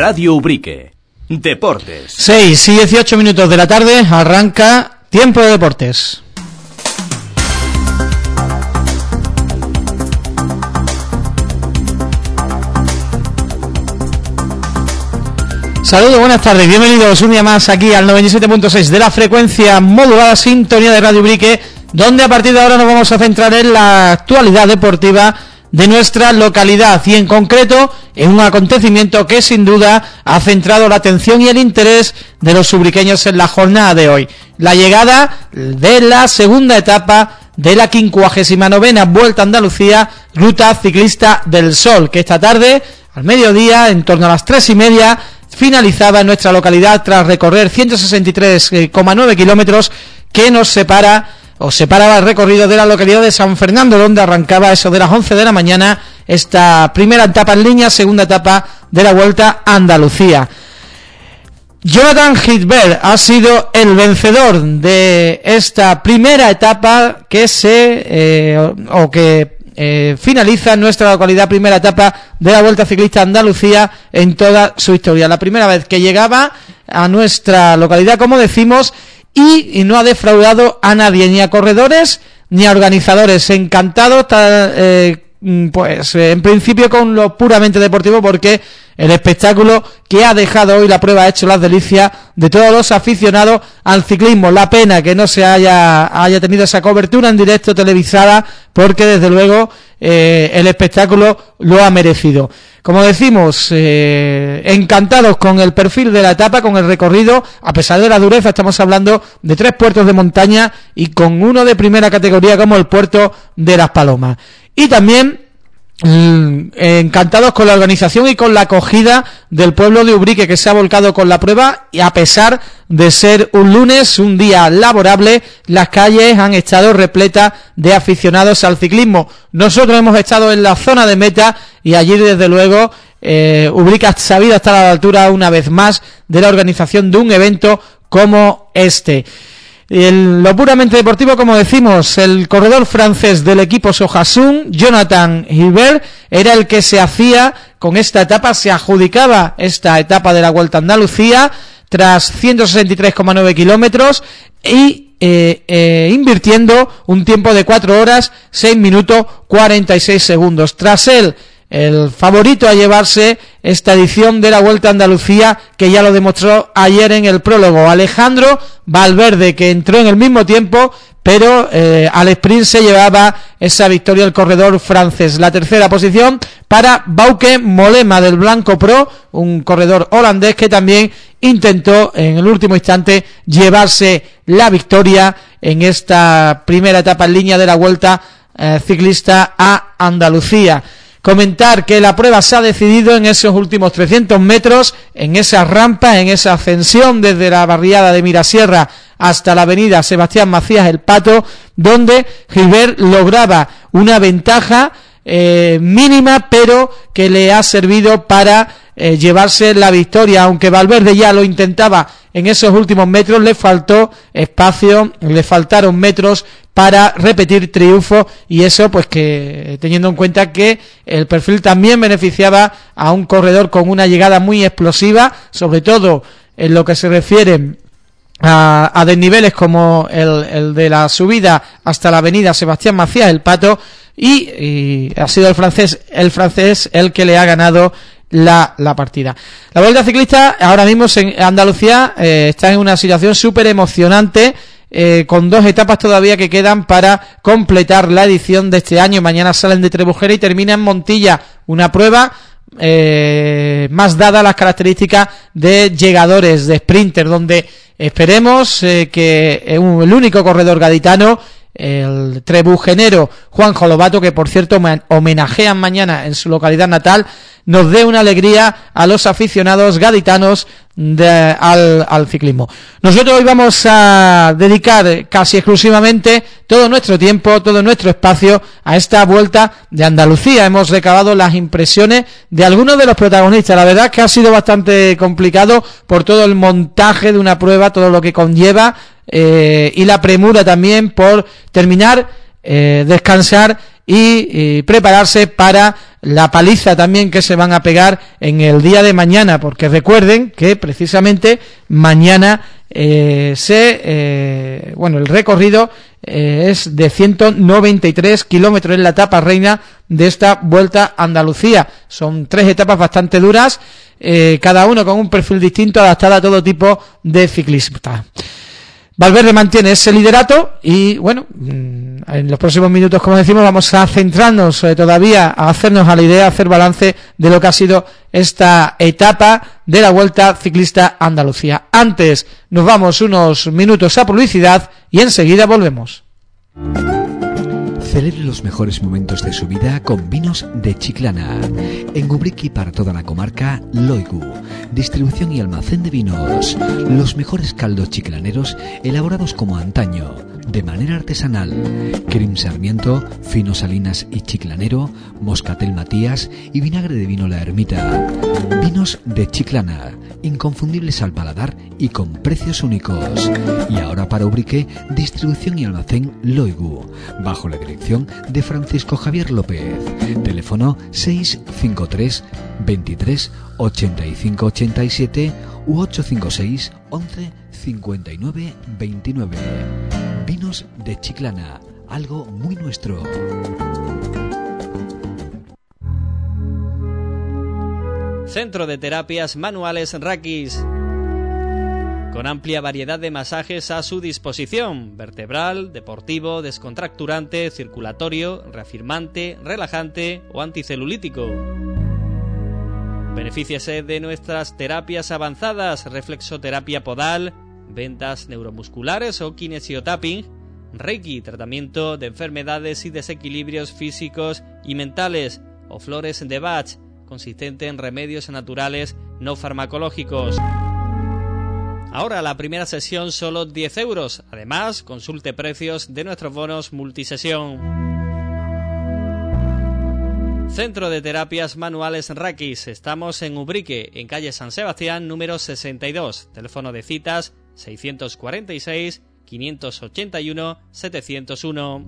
Radio Ubrique. Deportes. 6 y 18 minutos de la tarde, arranca Tiempo de Deportes. Saludos, buenas tardes, bienvenidos un día más aquí al 97.6 de la frecuencia modulada sintonía de Radio Ubrique, donde a partir de ahora nos vamos a centrar en la actualidad deportiva de nuestra localidad y en concreto en un acontecimiento que sin duda ha centrado la atención y el interés de los ubriqueños en la jornada de hoy: la llegada de la segunda etapa de la 59ª Vuelta a Andalucía Ruta Ciclista del Sol, que esta tarde al mediodía, en torno a las 3:30, finalizaba en nuestra localidad tras recorrer 163,9 kilómetros que nos separaba el recorrido de la localidad de San Fernando, donde arrancaba eso de las 11 de la mañana esta primera etapa en línea, segunda etapa de la Vuelta a Andalucía. Jonathan Gilbert ha sido el vencedor de esta primera etapa que finaliza en nuestra localidad, primera etapa de la Vuelta Ciclista a Andalucía en toda su historia. La primera vez que llegaba a nuestra localidad, como decimos, y no ha defraudado a nadie, ni a corredores ni a organizadores. Encantados, pues en principio con lo puramente deportivo, porque el espectáculo que ha dejado hoy la prueba ha hecho las delicias de todos los aficionados al ciclismo. La pena que no se haya tenido esa cobertura en directo televisada, porque desde luego el espectáculo lo ha merecido. Como decimos, encantados con el perfil de la etapa, con el recorrido, a pesar de la dureza. Estamos hablando de 3 puertos de montaña y con uno de primera categoría como el puerto de Las Palomas. Y también encantados con la organización y con la acogida del pueblo de Ubrique, que se ha volcado con la prueba, y a pesar de ser un lunes, un día laborable, las calles han estado repletas de aficionados al ciclismo. Nosotros hemos estado en la zona de meta y allí desde luego Ubrique ha sabido estar a la altura una vez más de la organización de un evento como este. Lo puramente deportivo, como decimos, el corredor francés del equipo Sojasun, Jonathan Gilbert, era el que se hacía con esta etapa, se adjudicaba esta etapa de la Vuelta a Andalucía tras 163,9 kilómetros y invirtiendo un tiempo de 4 horas, 6 minutos, 46 segundos. Tras él, el favorito a llevarse esta edición de la Vuelta a Andalucía, que ya lo demostró ayer en el prólogo, Alejandro Valverde, que entró en el mismo tiempo, pero al sprint se llevaba esa victoria el corredor francés. La tercera posición para Bauke Mollema del Blanco Pro, un corredor holandés que también intentó en el último instante llevarse la victoria en esta primera etapa en línea de la Vuelta Ciclista a Andalucía. Comentar que la prueba se ha decidido en esos últimos 300 metros, en esa rampa, en esa ascensión desde la barriada de Mirasierra hasta la avenida Sebastián Macías El Pato, donde Gilbert lograba una ventaja mínima, pero que le ha servido para llevarse la victoria. Aunque Valverde ya lo intentaba en esos últimos metros, le faltó espacio, le faltaron metros para repetir triunfo, y eso pues que teniendo en cuenta que el perfil también beneficiaba a un corredor con una llegada muy explosiva, sobre todo en lo que se refiere a desniveles como el de la subida hasta la avenida Sebastián Macías El Pato, y ha sido el francés el que le ha ganado la partida. La Vuelta Ciclista ahora mismo en Andalucía está en una situación súper emocionante, con 2 etapas todavía que quedan para completar la edición de este año. Mañana salen de Trebujera y termina en Montilla, una prueba más dada a las características de llegadores, de sprinter, donde esperemos que el único corredor gaditano, el trebujenero Juanjo Lobato, que por cierto homenajean mañana en su localidad natal, nos dé una alegría a los aficionados gaditanos al ciclismo. Nosotros hoy vamos a dedicar casi exclusivamente todo nuestro tiempo, todo nuestro espacio a esta Vuelta de Andalucía. Hemos recabado las impresiones de algunos de los protagonistas. La verdad es que ha sido bastante complicado por todo el montaje de una prueba, todo lo que conlleva, y la premura también por terminar, descansar y prepararse para la paliza también que se van a pegar en el día de mañana, porque recuerden que precisamente mañana el recorrido es de 193 kilómetros, en la etapa reina de esta Vuelta a Andalucía. Son 3 etapas bastante duras, cada uno con un perfil distinto, adaptado a todo tipo de ciclistas. Valverde mantiene ese liderato y bueno, en los próximos minutos, como decimos, vamos a centrarnos todavía, a hacernos a la idea, a hacer balance de lo que ha sido esta etapa de la Vuelta Ciclista a Andalucía. Antes nos vamos unos minutos a publicidad y enseguida volvemos. Celebre los mejores momentos de su vida con vinos de Chiclana. En Ubrique, para toda la comarca, Loigu. Distribución y almacén de vinos. Los mejores caldos chiclaneros elaborados como antaño, de manera artesanal. Crim Sarmiento, Fino Salinas y Chiclanero, Moscatel Matías y vinagre de vino La Ermita. Vinos de Chiclana, inconfundibles al paladar y con precios únicos. Y ahora para Ubrique, distribución y almacén Loigu, bajo la dirección de Francisco Javier López. Teléfono 653 23 85 87 u 856 11 59 29. Vinos de Chiclana, algo muy nuestro. Centro de Terapias Manuales Rakis, con amplia variedad de masajes a su disposición: vertebral, deportivo, descontracturante, circulatorio, reafirmante, relajante o anticelulítico. Benefíciese de nuestras terapias avanzadas: reflexoterapia podal, vendas neuromusculares o kinesiotapping, Reiki, tratamiento de enfermedades y desequilibrios físicos y mentales, o flores de Bach, consistente en remedios naturales no farmacológicos. Ahora la primera sesión solo 10 euros. Además, consulte precios de nuestros bonos multisesión. Centro de Terapias Manuales Rakis. Estamos en Ubrique, en calle San Sebastián, número 62. Teléfono de citas 646 581 701.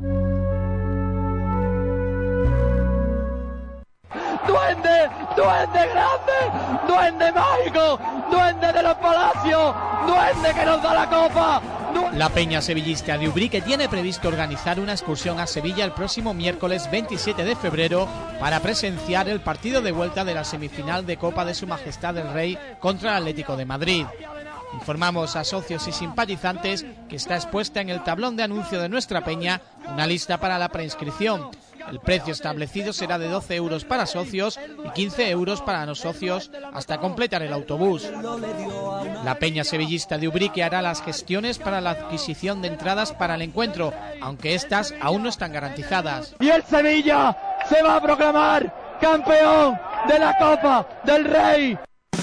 ¡Duende! ¡Duende grande! ¡Duende mágico! ¡Duende de los palacios! ¡Duende que nos da la copa! La Peña Sevillista de Ubrique tiene previsto organizar una excursión a Sevilla el próximo miércoles 27 de febrero para presenciar el partido de vuelta de la semifinal de Copa de Su Majestad el Rey contra el Atlético de Madrid. Informamos a socios y simpatizantes que está expuesta en el tablón de anuncio de nuestra peña una lista para la preinscripción. El precio establecido será de 12 euros para socios y 15 euros para no socios hasta completar el autobús. La Peña Sevillista de Ubrique hará las gestiones para la adquisición de entradas para el encuentro, aunque estas aún no están garantizadas. Y el Sevilla se va a proclamar campeón de la Copa del Rey.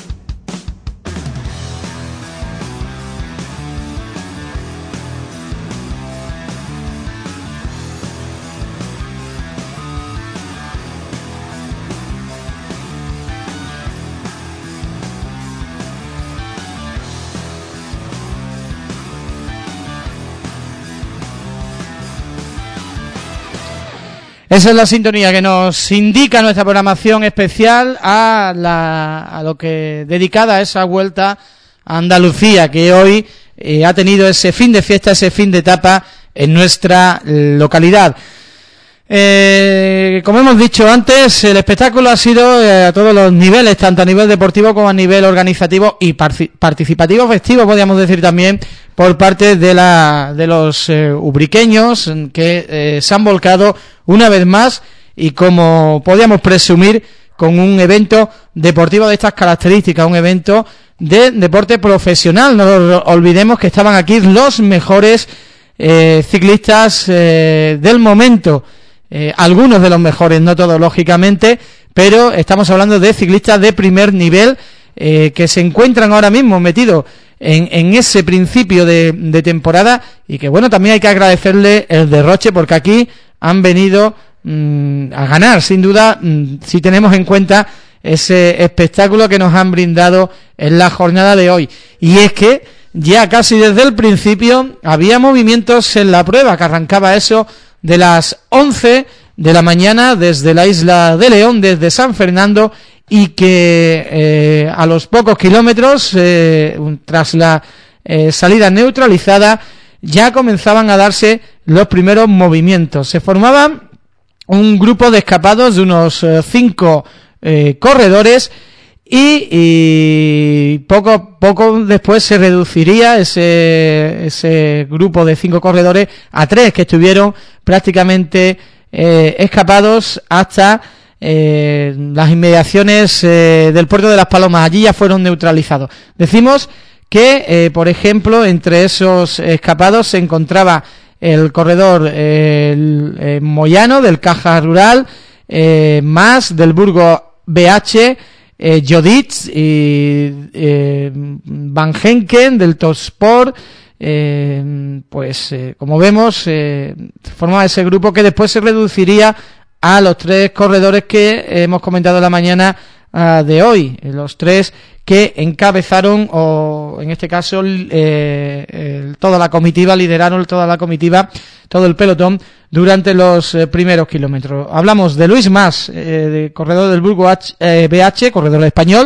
Esa es la sintonía que nos indica nuestra programación especial a lo que dedicada a esa Vuelta a Andalucía, que hoy ha tenido ese fin de fiesta, ese fin de etapa en nuestra localidad. Como hemos dicho antes, el espectáculo ha sido a todos los niveles, tanto a nivel deportivo como a nivel organizativo y participativo, festivo, podríamos decir también, por parte de los ubriqueños, que se han volcado una vez más y, como podíamos presumir, con un evento deportivo de estas características, un evento de deporte profesional. No olvidemos que estaban aquí los mejores ciclistas del momento. Algunos de los mejores, no todos lógicamente, pero estamos hablando de ciclistas de primer nivel que se encuentran ahora mismo metidos en ese principio de temporada, y que bueno, también hay que agradecerle el derroche, porque aquí han venido a ganar, sin duda, si tenemos en cuenta ese espectáculo que nos han brindado en la jornada de hoy. Y es que ya casi desde el principio había movimientos en la prueba, que arrancaba eso de las 11 de la mañana desde la isla de León, desde San Fernando, y que a los pocos kilómetros, tras la salida neutralizada, ya comenzaban a darse los primeros movimientos. Se formaba un grupo de escapados de unos 5 corredores y poco después se reduciría ese grupo de 5 corredores a 3 que estuvieron prácticamente escapados hasta las inmediaciones del puerto de Las Palomas. Allí ya fueron neutralizados. Decimos que, por ejemplo, entre esos escapados se encontraba el corredor Moyano del Caja Rural, más del Burgos BH, Joditz y Van Henken del Topsport. Como vemos, formaba ese grupo que después se reduciría a los 3 corredores que hemos comentado la mañana de hoy, los 3 que encabezaron, o en este caso toda la comitiva, lideraron toda la comitiva, todo el pelotón durante los primeros kilómetros. Hablamos de Luis Mas, corredor del Burgos BH, corredor español,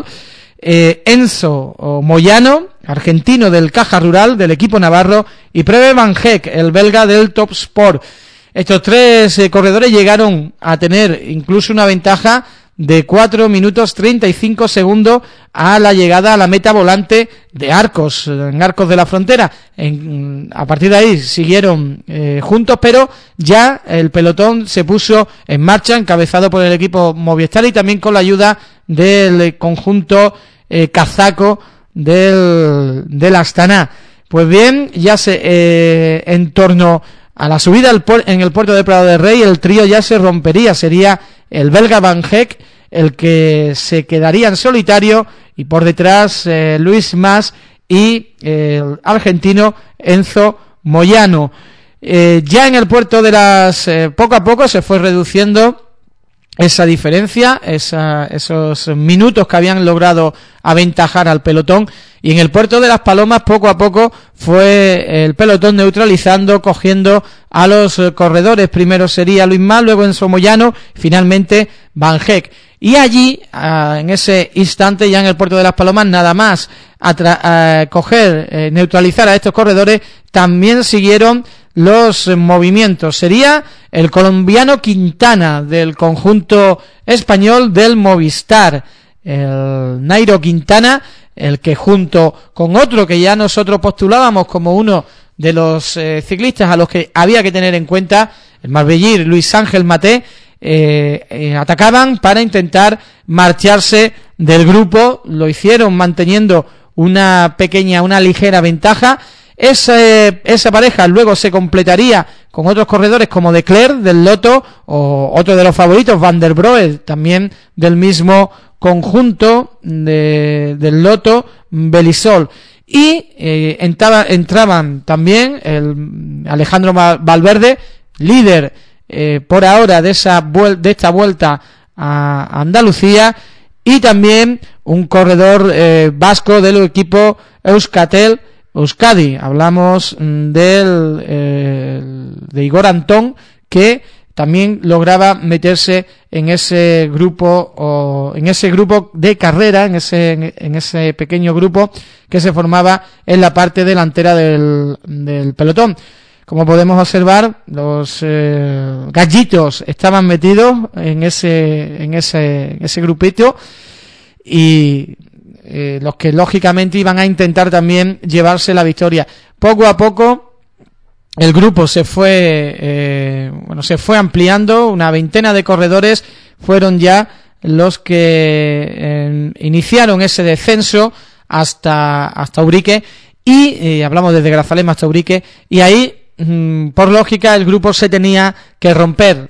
Enzo Moyano, argentino del Caja Rural, del equipo navarro, y Prebe Van Heck, el belga del Top Sport. Estos 3 corredores llegaron a tener incluso una ventaja de 4 minutos 35 segundos a la llegada a la meta volante de Arcos, en Arcos de la Frontera. A partir de ahí siguieron juntos, pero ya el pelotón se puso en marcha, encabezado por el equipo Movistar y también con la ayuda del conjunto kazaco del Astana. Pues bien, ya en torno a la subida en el puerto de Prado de Rey, el trío ya se rompería. Sería el belga Van Heck el que se quedaría en solitario, y por detrás Luis Mas y el argentino Enzo Moyano. Ya en el puerto de poco a poco se fue reduciendo esa diferencia, esos minutos que habían logrado aventajar al pelotón, y en el puerto de Las Palomas poco a poco fue el pelotón neutralizando, cogiendo a los corredores. Primero sería Luis Mas, luego Enzo Moyano, finalmente Van Heck. Y allí, en ese instante, ya en el puerto de Las Palomas, nada más neutralizar a estos corredores, también siguieron los movimientos. Sería el colombiano Quintana del conjunto español del Movistar, el Nairo Quintana, el que junto con otro que ya nosotros postulábamos como uno de los ciclistas a los que había que tener en cuenta, el marbellí Luis Ángel Maté, atacaban para intentar marcharse del grupo. Lo hicieron manteniendo una ligera ventaja. Esa pareja luego se completaría con otros corredores como De Clercq del Lotto, o otro de los favoritos, Van der Brohe, también del mismo conjunto del Lotto, Belisol. Y entraban también el Alejandro Valverde, líder por ahora de esta vuelta a Andalucía, y también un corredor vasco del equipo Euskadi. Hablamos de Igor Antón, que también lograba meterse en ese grupo de carrera, en ese pequeño grupo que se formaba en la parte delantera del pelotón. Como podemos observar, los gallitos estaban metidos en ese grupito, y los que lógicamente iban a intentar también llevarse la victoria. Poco a poco el grupo se fue ampliando. Una veintena de corredores fueron ya los que iniciaron ese descenso hasta Ubrique, y hablamos desde Grazalema hasta Ubrique, y ahí por lógica el grupo se tenía que romper,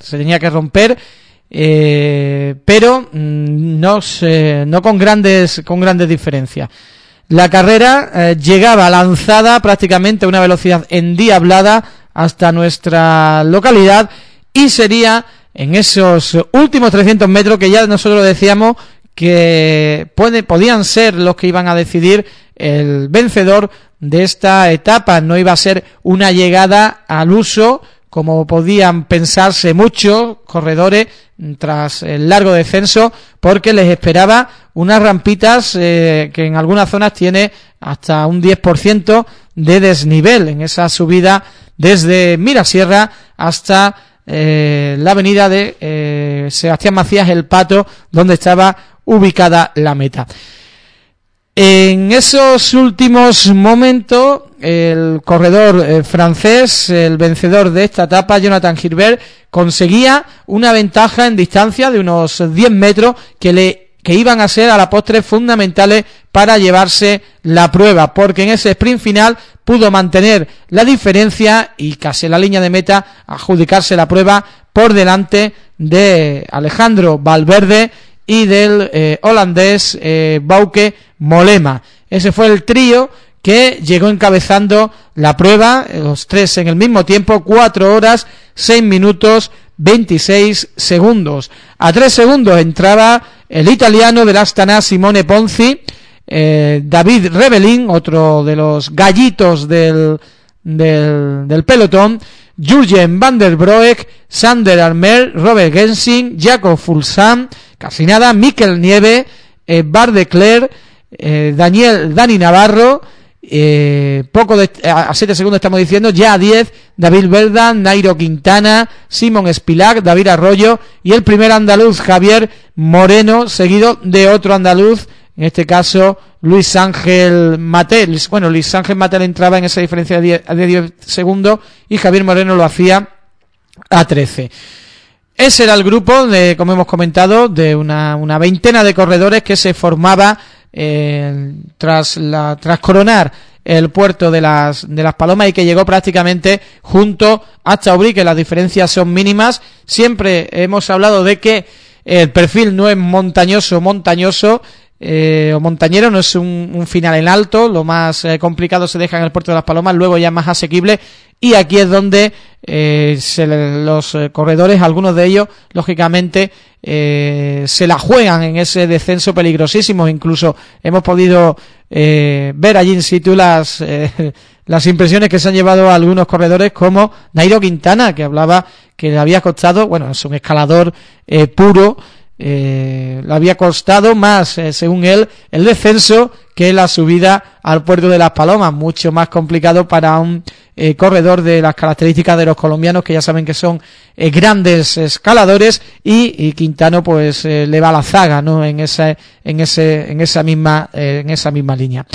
pero no con grandes diferencias. La carrera llegaba lanzada prácticamente a una velocidad endiablada hasta nuestra localidad, y sería en esos últimos 300 metros que ya nosotros decíamos que podían ser los que iban a decidir el vencedor de esta etapa. No iba a ser una llegada al uso como podían pensarse muchos corredores tras el largo descenso, porque les esperaba unas rampitas que en algunas zonas tiene hasta un 10% de desnivel en esa subida desde Mirasierra hasta la avenida de Sebastián Macías El Pato, donde estaba ubicada la meta. En esos últimos momentos, el corredor francés, el vencedor de esta etapa, Jonathan Gilbert, conseguía una ventaja en distancia de unos 10 metros que iban a ser a la postre fundamentales para llevarse la prueba, porque en ese sprint final pudo mantener la diferencia y casi en la línea de meta adjudicarse la prueba por delante de Alejandro Valverde y del holandés Bauke Mollema. Ese fue el trío que llegó encabezando la prueba, los tres en el mismo tiempo, 4 horas, 6 minutos, 26 segundos. A 3 segundos entraba el italiano del Astana Simone Ponzi, David Rebellin, otro de los gallitos del pelotón, Jurgen van der Broek, Sander Armer, Robert Gensing, Jakob Fuglsang, casi nada, Mikel Nieve, Bart de Cler, Dani Navarro, a 7 segundos estamos diciendo, ya a 10, David Verdan, Nairo Quintana, Simon Spilac, David Arroyo y el primer andaluz Javier Moreno, seguido de otro andaluz, en este caso Luis Ángel Matel. Bueno, Luis Ángel Matel entraba en esa diferencia de 10 segundos y Javier Moreno lo hacía a 13. Ese era el grupo, como hemos comentado, de una veintena de corredores que se formaba tras coronar el puerto de las Palomas y que llegó prácticamente junto hasta Ubrique. Las diferencias son mínimas. Siempre hemos hablado de que el perfil no es montañoso o montañero, no es un final en alto. Lo más complicado se deja en el puerto de las Palomas, luego ya más asequible, y aquí es donde los corredores, algunos de ellos lógicamente se la juegan en ese descenso peligrosísimo. Incluso hemos podido ver allí in situ las impresiones que se han llevado a algunos corredores, como Nairo Quintana, que hablaba que le había costado, bueno, es un escalador puro, le había costado más, según él, el descenso que la subida al puerto de las Palomas. Mucho más complicado para un corredor de las características de los colombianos, que ya saben que son grandes escaladores, y Quintano pues le va a la zaga, ¿no? en esa misma línea.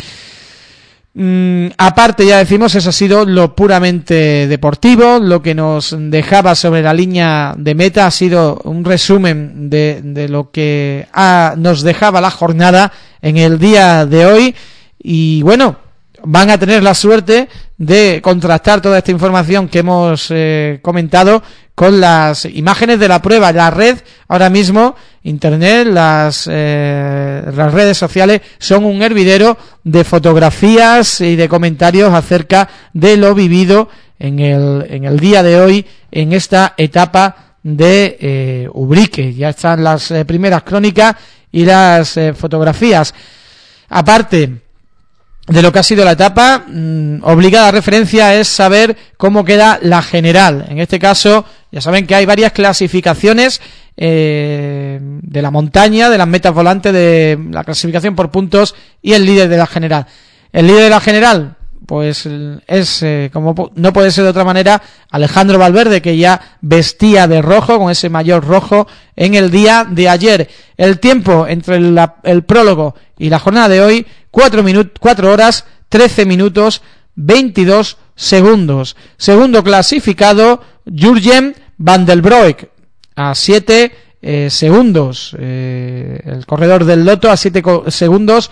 Aparte, ya decimos, eso ha sido lo puramente deportivo. Lo que nos dejaba sobre la línea de meta ha sido un resumen de lo que nos dejaba la jornada en el día de hoy. Y bueno, van a tener la suerte de contrastar toda esta información que hemos comentado con las imágenes de la prueba. La red, ahora mismo, internet, las redes sociales son un hervidero de fotografías y de comentarios acerca de lo vivido en el día de hoy en esta etapa de Ubrique. Ya están las primeras crónicas y las fotografías. Aparte de lo que ha sido la etapa, obligada referencia es saber cómo queda la general. En este caso, ya saben que hay varias clasificaciones de la montaña, de las metas volantes, de la clasificación por puntos y el líder de la general. El líder de la general, pues es, como no puede ser de otra manera, Alejandro Valverde, que ya vestía de rojo, con ese maillot rojo en el día de ayer. El tiempo entre el prólogo y la jornada de hoy, 4 horas, 13 minutos, 22 segundos. Segundo clasificado, Jurgen van der Broek, a 7 segundos. El corredor del Lotto, a 7 segundos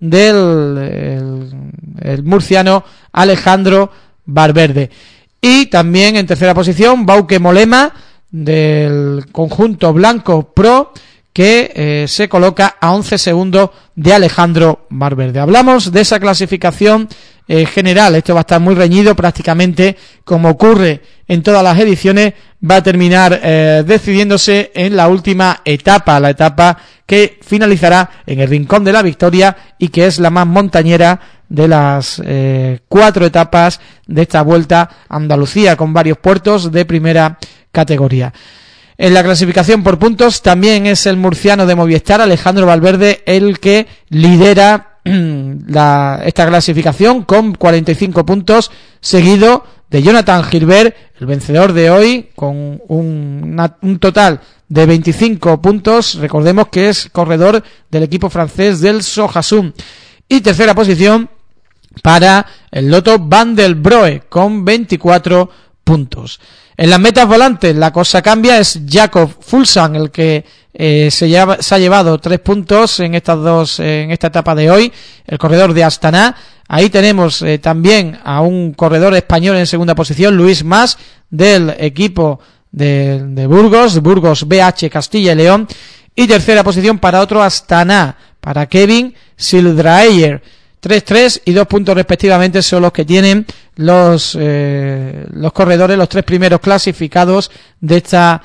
del el murciano Alejandro Valverde. Y también en tercera posición, Bauke Mollema, del conjunto Blanco Pro, que se coloca a 11 segundos de Alejandro Valverde. Hablamos de esa clasificación general. Esto va a estar muy reñido, prácticamente como ocurre en todas las ediciones, va a terminar decidiéndose en la última etapa, la etapa que finalizará en el Rincón de la Victoria y que es la más montañera de las 4 etapas de esta Vuelta a Andalucía, con varios puertos de primera categoría. En la clasificación por puntos también es el murciano de Movistar, Alejandro Valverde, el que lidera esta clasificación con 45 puntos, seguido de Jonathan Gilbert, el vencedor de hoy, con un total de 25 puntos. Recordemos que es corredor del equipo francés del Sohassoun. Y tercera posición para el Lotto Van del Broe con 24 puntos. En las metas volantes la cosa cambia, es Jakob Fuglsang el que se ha llevado 3 puntos en esta etapa de hoy, el corredor de Astana. Ahí tenemos también a un corredor español en segunda posición, Luis Mas, del equipo de Burgos BH Castilla y León. Y tercera posición para otro Astana, para Kevin Sildraeyer. 3 y 2 puntos respectivamente son los que tienen los corredores, los 3 primeros clasificados de esta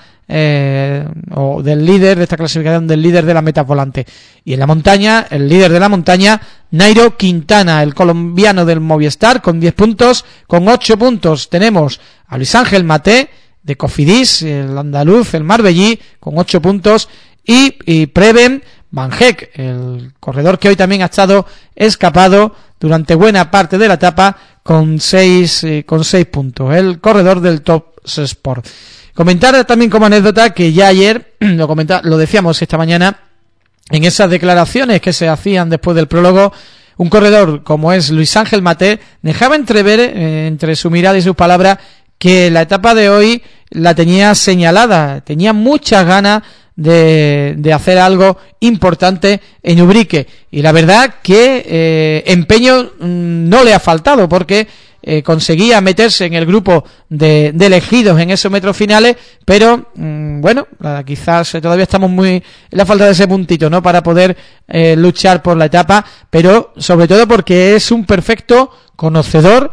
o del líder de esta clasificación, del líder de la meta volante. Y en la montaña, el líder de la montaña, Nairo Quintana, el colombiano del Movistar, con 10 puntos. Con 8 puntos tenemos a Luis Ángel Maté de Cofidis, el andaluz, el marbellí, con 8 puntos, y Preben Van Heck, el corredor que hoy también ha estado escapado durante buena parte de la etapa, con 6 puntos, el corredor del Top Sport. Comentar también como anécdota que ya ayer lo decíamos esta mañana en esas declaraciones que se hacían después del prólogo, un corredor como es Luis Ángel Maté dejaba entrever entre su mirada y sus palabras que la etapa de hoy la tenía señalada, tenía muchas ganas de hacer algo importante en Ubrique, y la verdad que empeño no le ha faltado, porque conseguía meterse en el grupo de elegidos en esos metros finales, pero bueno, quizás todavía estamos muy en la falta de ese puntito, ¿no?, para poder luchar por la etapa, pero sobre todo porque es un perfecto conocedor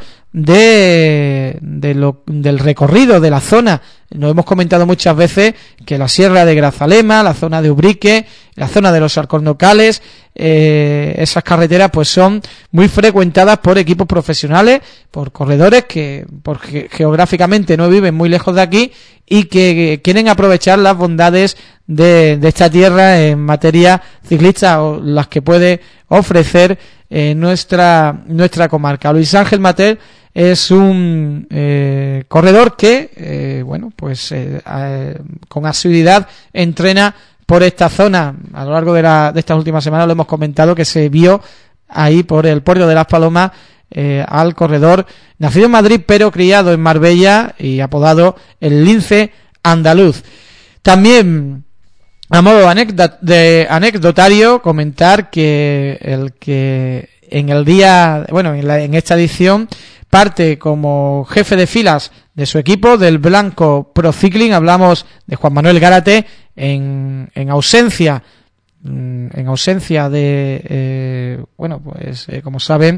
del recorrido de la zona. Nos hemos comentado muchas veces que la Sierra de Grazalema, la zona de Ubrique, la zona de los Alcornocales, esas carreteras pues son muy frecuentadas por equipos profesionales, por corredores que geográficamente no viven muy lejos de aquí y que quieren aprovechar las bondades de esta tierra en materia ciclista, o las que puede ofrecer nuestra comarca. Luis Ángel Maté es un corredor que con asiduidad entrena por esta zona. A lo largo de estas últimas semanas lo hemos comentado, que se vio ahí por el puerto de Las Palomas al corredor nacido en Madrid pero criado en Marbella y apodado el Lince Andaluz. También, a modo de anecdotario, comentar que en esta edición parte como jefe de filas de su equipo, del Blanco Pro Cycling. Hablamos de Juan Manuel Gárate, en ausencia de como saben,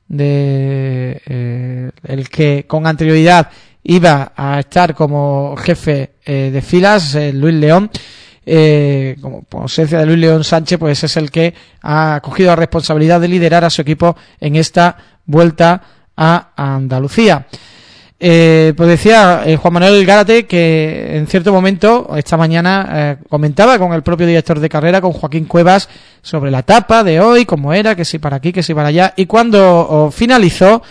de el que con anterioridad iba a estar como jefe de filas, Luis León. Como ausencia de Luis León Sánchez, pues es el que ha cogido la responsabilidad de liderar a su equipo en esta Vuelta a Andalucía. Pues decía Juan Manuel Gárate que en cierto momento esta mañana comentaba con el propio director de carrera, con Joaquín Cuevas, sobre la etapa de hoy, cómo era, que si para aquí, que si para allá, y cuando finalizó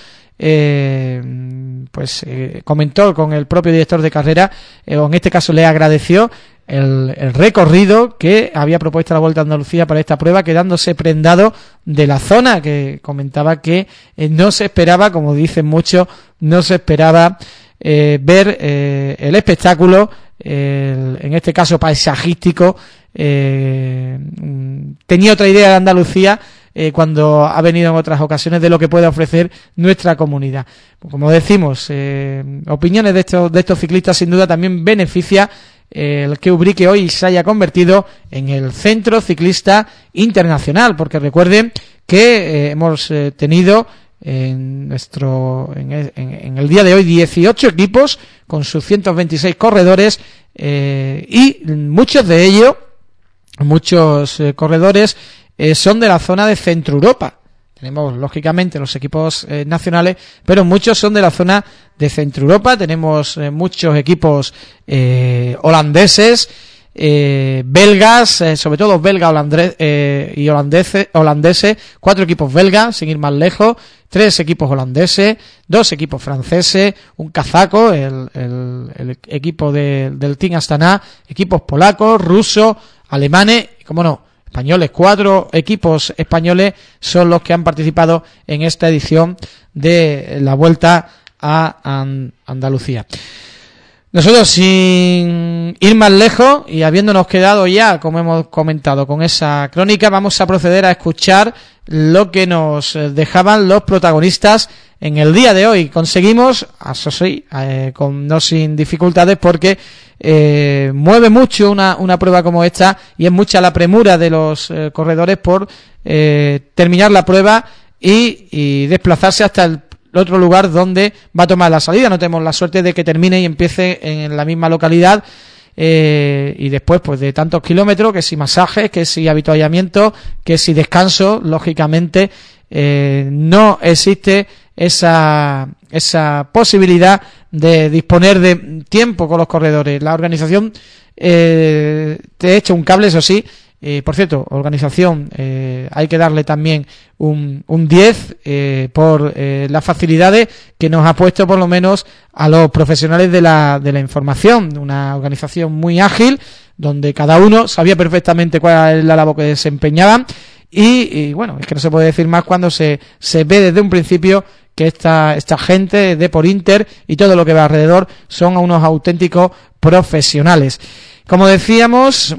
comentó con el propio director de carrera, o en este caso le agradeció el recorrido que había propuesto la Vuelta a Andalucía para esta prueba, quedándose prendado de la zona, que comentaba que no se esperaba, como dicen muchos, no se esperaba ver el espectáculo, en este caso paisajístico. Tenía otra idea de Andalucía cuando ha venido en otras ocasiones, de lo que puede ofrecer nuestra comunidad. Como decimos, opiniones de estos ciclistas sin duda también beneficia el que Ubrique hoy se haya convertido en el centro ciclista internacional, porque recuerden que hemos tenido en el día de hoy 18 equipos con sus 126 corredores, y muchos de ellos, corredores son de la zona de Centro Europa. Tenemos lógicamente los equipos nacionales, pero muchos son de la zona de Centro Europa. Tenemos muchos equipos holandeses, belgas, sobre todo belga, y holandeses, 4 equipos belgas, sin ir más lejos, 3 equipos holandeses, 2 equipos franceses, un kazaco, el equipo del Team Astana, equipos polacos, rusos, alemanes, y como no, españoles. 4 equipos españoles son los que han participado en esta edición de la Vuelta a Andalucía. Nosotros, sin ir más lejos y habiéndonos quedado ya, como hemos comentado, con esa crónica, vamos a proceder a escuchar lo que nos dejaban los protagonistas en el día de hoy. Conseguimos, eso sí, no sin dificultades, porque mueve mucho una prueba como esta, y es mucha la premura de los corredores por terminar la prueba y desplazarse hasta el otro lugar donde va a tomar la salida. No tenemos la suerte de que termine y empiece en la misma localidad, y después pues de tantos kilómetros, que si masajes, que si habituallamiento, que si descanso, lógicamente no existe esa posibilidad de disponer de tiempo con los corredores. La organización te echa un cable, eso sí. Por cierto, organización, hay que darle también un 10 por las facilidades que nos ha puesto por lo menos a los profesionales de la información. Una organización muy ágil, donde cada uno sabía perfectamente cuál es la labor que desempeñaban, y bueno, es que no se puede decir más cuando se ve desde un principio que esta gente de Por Inter y todo lo que va alrededor son unos auténticos profesionales. Como decíamos,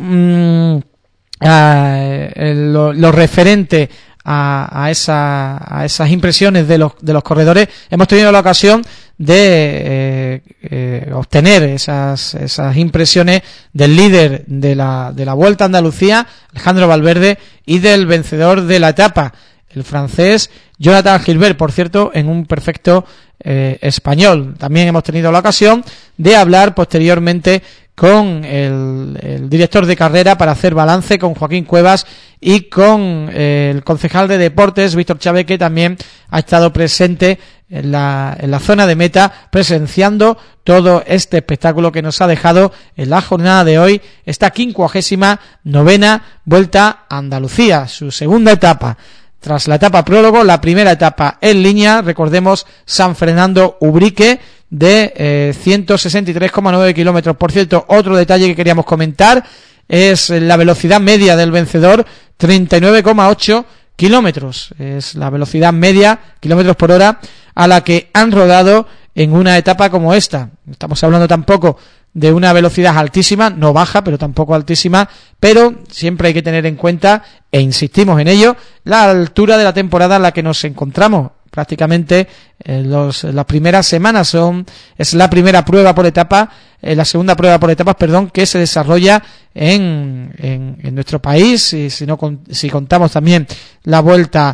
lo referente a esas impresiones de los corredores, hemos tenido la ocasión de obtener esas impresiones del líder de la Vuelta a Andalucía, Alejandro Valverde, y del vencedor de la etapa, el francés Jonathan Gilbert, por cierto, en un perfecto español. También hemos tenido la ocasión de hablar posteriormente con el director de carrera para hacer balance, con Joaquín Cuevas, y con el concejal de deportes, Víctor Chávez, que también ha estado presente en la zona de meta, presenciando todo este espectáculo que nos ha dejado en la jornada de hoy esta 59ª Vuelta a Andalucía, su segunda etapa. Tras la etapa prólogo, la primera etapa en línea, recordemos, San Fernando Ubrique, de 163,9 kilómetros. Por cierto, otro detalle que queríamos comentar es la velocidad media del vencedor, 39,8 kilómetros. Es la velocidad media, kilómetros por hora, a la que han rodado en una etapa como esta. Estamos hablando tampoco de una velocidad altísima, no baja, pero tampoco altísima, pero siempre hay que tener en cuenta, e insistimos en ello, la altura de la temporada en la que nos encontramos. Prácticamente las primeras semanas es la primera prueba por etapa, la segunda prueba por etapas, que se desarrolla en nuestro país, y si contamos también la vuelta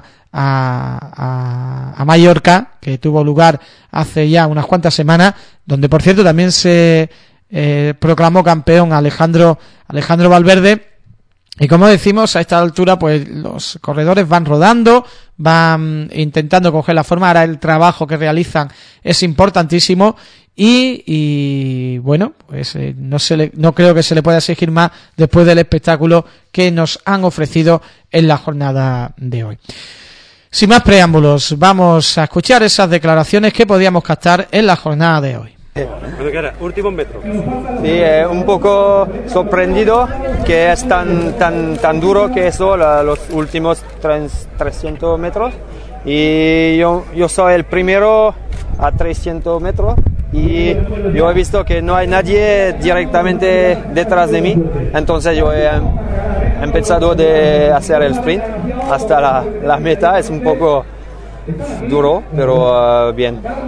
a Mallorca, que tuvo lugar hace ya unas cuantas semanas, donde por cierto también se proclamó campeón Alejandro Valverde. Y como decimos, a esta altura pues los corredores van rodando, van intentando coger la forma. Ahora el trabajo que realizan es importantísimo, y bueno, pues no creo que se le pueda exigir más después del espectáculo que nos han ofrecido en la jornada de hoy. Sin más preámbulos, vamos a escuchar esas declaraciones que podíamos captar en la jornada de hoy. Último metro. Sí, un poco sorprendido que es tan duro que eso, los últimos 300 metros. Y yo soy el primero a 300 metros, y yo he visto que no hay nadie directamente detrás de mí. Entonces yo he empezado de hacer el sprint hasta la meta. Es un poco duro, pero bien.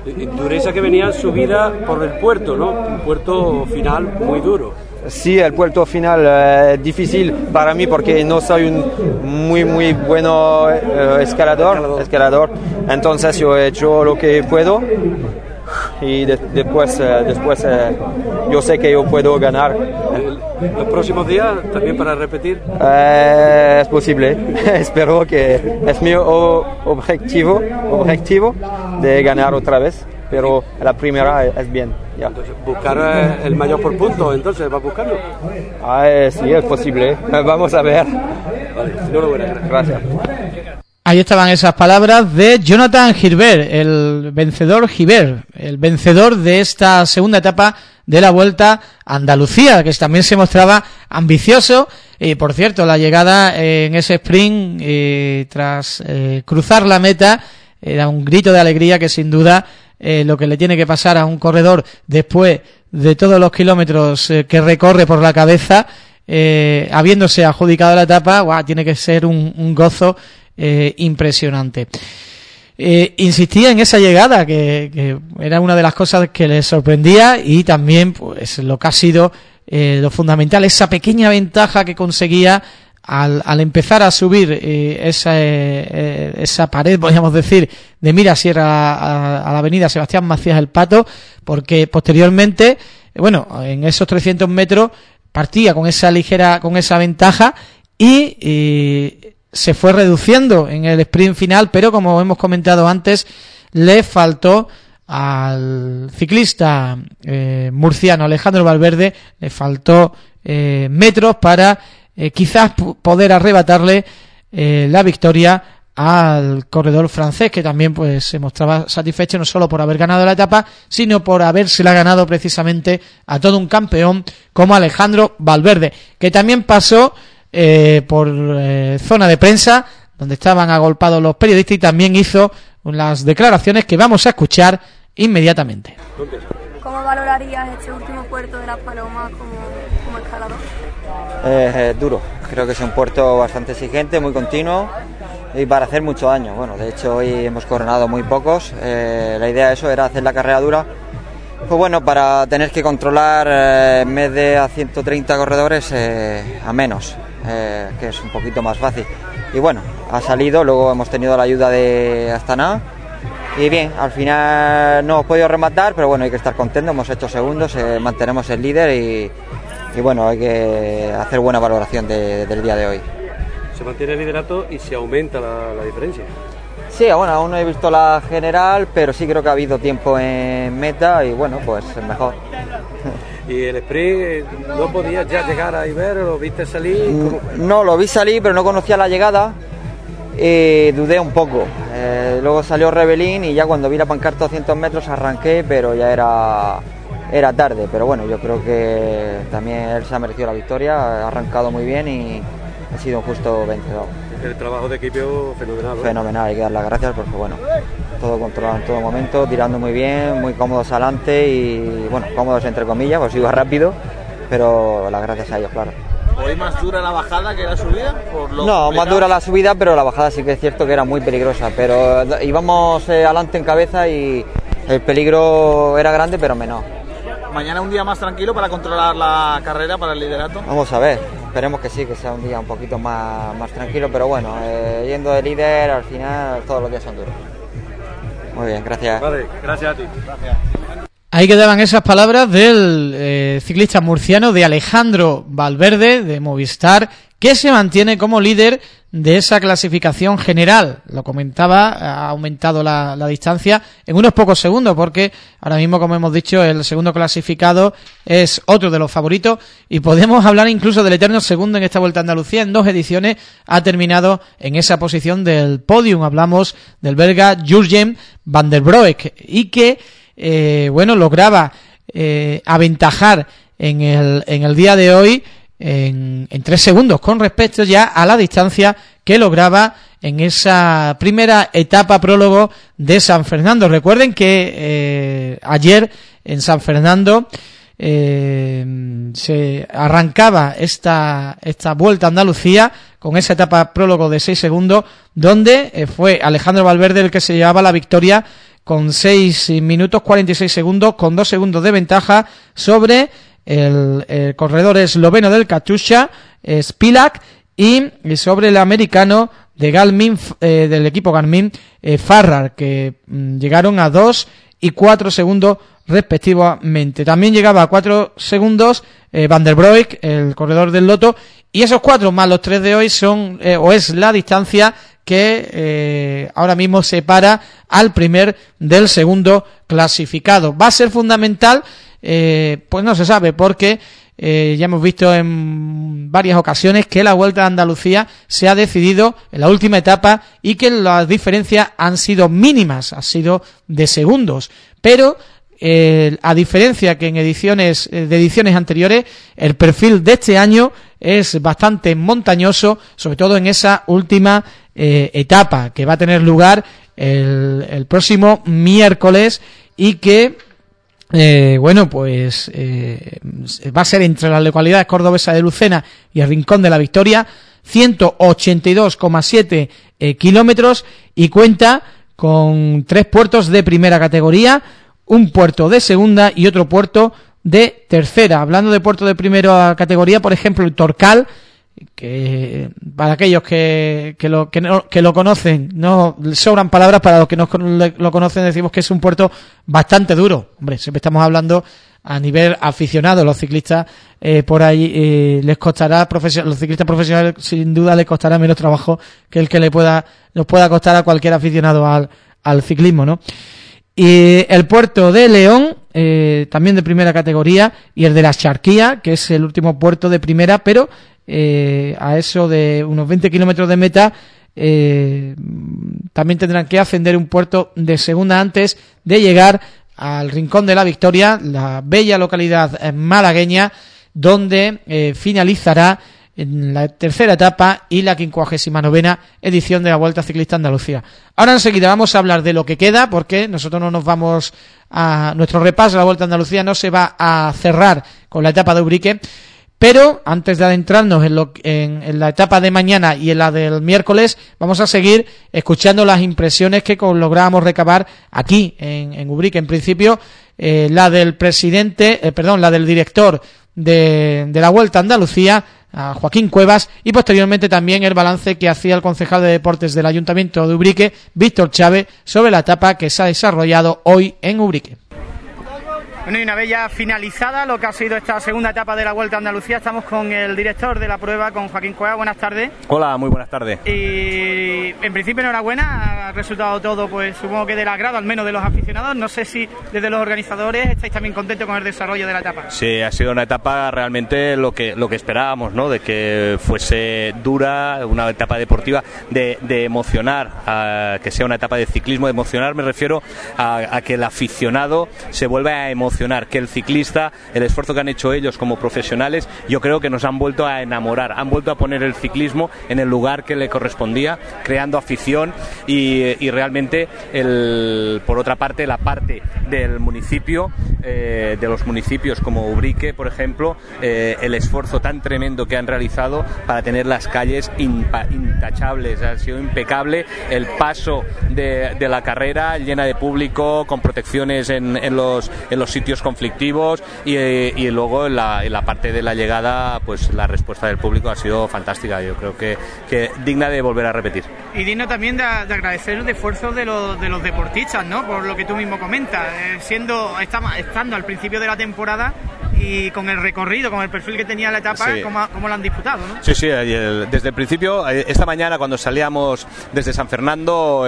Dureza que venía subida por el puerto, ¿no? Un puerto final muy duro. Sí, el puerto final es difícil para mí porque no soy un muy bueno escalador. Entonces yo he hecho lo que puedo y después yo sé que yo puedo ganar. ¿Los próximos días también para repetir? Es posible. Espero que es mi objetivo de ganar otra vez, pero la primera es bien. Ya. Entonces, buscar el mayor por puntos, entonces, ¿vas buscando? Sí, es posible. Vamos a ver. Vale, enhorabuena. Gracias. Ahí estaban esas palabras de Jonathan Gibert, el vencedor de esta segunda etapa de la Vuelta a Andalucía, que también se mostraba ambicioso. Y por cierto, la llegada en ese sprint tras cruzar la meta era un grito de alegría que sin duda lo que le tiene que pasar a un corredor después de todos los kilómetros que recorre por la cabeza, habiéndose adjudicado la etapa, tiene que ser un gozo impresionante. Insistía en esa llegada que era una de las cosas que le sorprendía, y también pues lo que ha sido lo fundamental, esa pequeña ventaja que conseguía al empezar a subir esa pared, podríamos decir, de Mirasierra a la avenida Sebastián Macías el Pato, porque posteriormente, en esos 300 metros partía con esa ventaja y se fue reduciendo en el sprint final, pero como hemos comentado antes, le faltó al ciclista murciano Alejandro Valverde, le faltó metros para quizás poder arrebatarle la victoria al corredor francés, que también pues se mostraba satisfecho no solo por haber ganado la etapa, sino por habérsela ganado precisamente a todo un campeón como Alejandro Valverde, que también pasó por zona de prensa donde estaban agolpados los periodistas, y también hizo las declaraciones que vamos a escuchar inmediatamente. ¿Cómo valorarías este último puerto de Las Palomas como escalador? Duro, creo que es un puerto bastante exigente, muy continuo y para hacer mucho daño. Bueno, de hecho hoy hemos coronado muy pocos, la idea de eso era hacer la carrera dura, pues bueno, para tener que controlar en vez de a 130 corredores a menos, que es un poquito más fácil. Y bueno, ha salido, luego hemos tenido la ayuda de Astana y bien, al final no hemos podido rematar, pero bueno, hay que estar contentos, hemos hecho segundos, mantenemos el líder y bueno, hay que hacer buena valoración del día de hoy. Se mantiene el liderato y se aumenta la diferencia. Sí, bueno, aún no he visto la general, pero sí creo que ha habido tiempo en meta y bueno, pues es mejor. ¿Y el sprint no podías ya llegar a ver? ¿Lo viste salir? No, lo vi salir, pero no conocía la llegada y dudé un poco. Luego salió Rebelín y ya cuando vi la pancarta a 200 metros arranqué, pero ya era tarde. Pero bueno, yo creo que también él se ha merecido la victoria, ha arrancado muy bien y ha sido un justo vencedor. El trabajo de equipo fenomenal, ¿no? Fenomenal, hay que dar las gracias porque bueno, todo controlado en todo momento, tirando muy bien, muy cómodos adelante y bueno, cómodos entre comillas, pues iba rápido, pero las gracias a ellos, claro. ¿Hoy más dura la bajada que la subida? No, más dura la subida, pero la bajada sí que es cierto que era muy peligrosa, pero íbamos adelante en cabeza y el peligro era grande, pero menor. ¿Mañana un día más tranquilo para controlar la carrera, para el liderato? Vamos a ver, esperemos que sí, que sea un día un poquito más tranquilo, pero bueno, yendo de líder, al final todos los días son duros. Muy bien, gracias. Vale, gracias a ti. Gracias. Ahí quedaban esas palabras del ciclista murciano, de Alejandro Valverde, de Movistar, que se mantiene como líder de esa clasificación general. Lo comentaba, ha aumentado la distancia en unos pocos segundos, porque ahora mismo, como hemos dicho, el segundo clasificado es otro de los favoritos, y podemos hablar incluso del eterno segundo en esta Vuelta a Andalucía. En 2 ediciones ha terminado en esa posición del podium. Hablamos del belga Jurgen van der Broek, y que lograba aventajar en el día de hoy en 3 segundos con respecto ya a la distancia que lograba en esa primera etapa prólogo de San Fernando. Recuerden que ayer en San Fernando se arrancaba esta Vuelta a Andalucía con esa etapa prólogo de 6 segundos, donde fue Alejandro Valverde el que se llevaba la victoria con 6 minutos 46 segundos, con 2 segundos de ventaja sobre el corredor esloveno del Katusha, Spilak, y sobre el americano de Garmin, del equipo Garmin, Farrar, que llegaron a 2 y 4 segundos respectivamente. También llegaba a 4 segundos Van der Broek, el corredor del Lotto, y esos 4 más los 3 de hoy son es la distancia que ahora mismo separa al primer del segundo clasificado. Va a ser fundamental, pues no se sabe, porque ya hemos visto en varias ocasiones que la Vuelta a Andalucía se ha decidido en la última etapa y que las diferencias han sido mínimas, han sido de segundos, pero a diferencia que en ediciones anteriores, el perfil de este año es bastante montañoso, sobre todo en esa última etapa que va a tener lugar el próximo miércoles y que va a ser entre las localidades cordobesas de Lucena y el Rincón de la Victoria, 182,7 kilómetros, y cuenta con 3 puertos de primera categoría, un puerto de segunda y otro puerto de tercera. Hablando de puerto de primera categoría, por ejemplo, el Torcal, que para aquellos que lo conocen, no sobran palabras, para los que no lo conocen decimos que es un puerto bastante duro. Hombre, siempre estamos hablando a nivel aficionado. Los ciclistas por ahí les costará, los ciclistas profesionales sin duda les costará menos trabajo que el que nos pueda costar a cualquier aficionado al ciclismo, ¿no? Y el puerto de León, también de primera categoría, y el de la Charquía, que es el último puerto de primera, pero a eso de unos 20 kilómetros de meta, también tendrán que ascender un puerto de segunda antes de llegar al Rincón de la Victoria, la bella localidad malagueña, donde finalizará en la tercera etapa y la 59ª edición de la Vuelta Ciclista Andalucía. Ahora enseguida vamos a hablar de lo que queda, porque nosotros no nos vamos a nuestro repaso. La Vuelta Andalucía no se va a cerrar con la etapa de Ubrique, pero antes de adentrarnos en la etapa de mañana y en la del miércoles, vamos a seguir escuchando las impresiones que logramos recabar aquí en Ubrique. En principio, la del director de la Vuelta a Andalucía, a Joaquín Cuevas, y posteriormente también el balance que hacía el concejal de deportes del Ayuntamiento de Ubrique, Víctor Chávez, sobre la etapa que se ha desarrollado hoy en Ubrique. Bueno, y una vez ya finalizada lo que ha sido esta segunda etapa de la Vuelta a Andalucía, estamos con el director de la prueba, con Joaquín Cuevas. Buenas tardes. Hola, muy buenas tardes. Y en principio enhorabuena, ha resultado todo, pues supongo que del agrado, al menos de los aficionados. No sé si desde los organizadores estáis también contentos con el desarrollo de la etapa. Sí, ha sido una etapa realmente lo que esperábamos, ¿no? De que fuese dura, una etapa deportiva, de emocionar, que sea una etapa de ciclismo. De emocionar me refiero a que el aficionado se vuelva a emocionar, que el ciclista, el esfuerzo que han hecho ellos como profesionales, yo creo que nos han vuelto a enamorar, han vuelto a poner el ciclismo en el lugar que le correspondía, creando afición y realmente por otra parte, la parte del municipio, de los municipios como Ubrique, por ejemplo, el esfuerzo tan tremendo que han realizado para tener las calles intachables, ha sido impecable el paso de la carrera llena de público, con protecciones en los sitios conflictivos y luego en la parte de la llegada, pues la respuesta del público ha sido fantástica. Yo creo que digna de volver a repetir. Y digno también de agradecer el esfuerzo de los deportistas, ¿no? Por lo que tú mismo comentas, estando al principio de la temporada y con el recorrido, con el perfil que tenía la etapa, sí. ¿Cómo lo han disputado, ¿no? Sí, desde el principio, esta mañana cuando salíamos desde San Fernando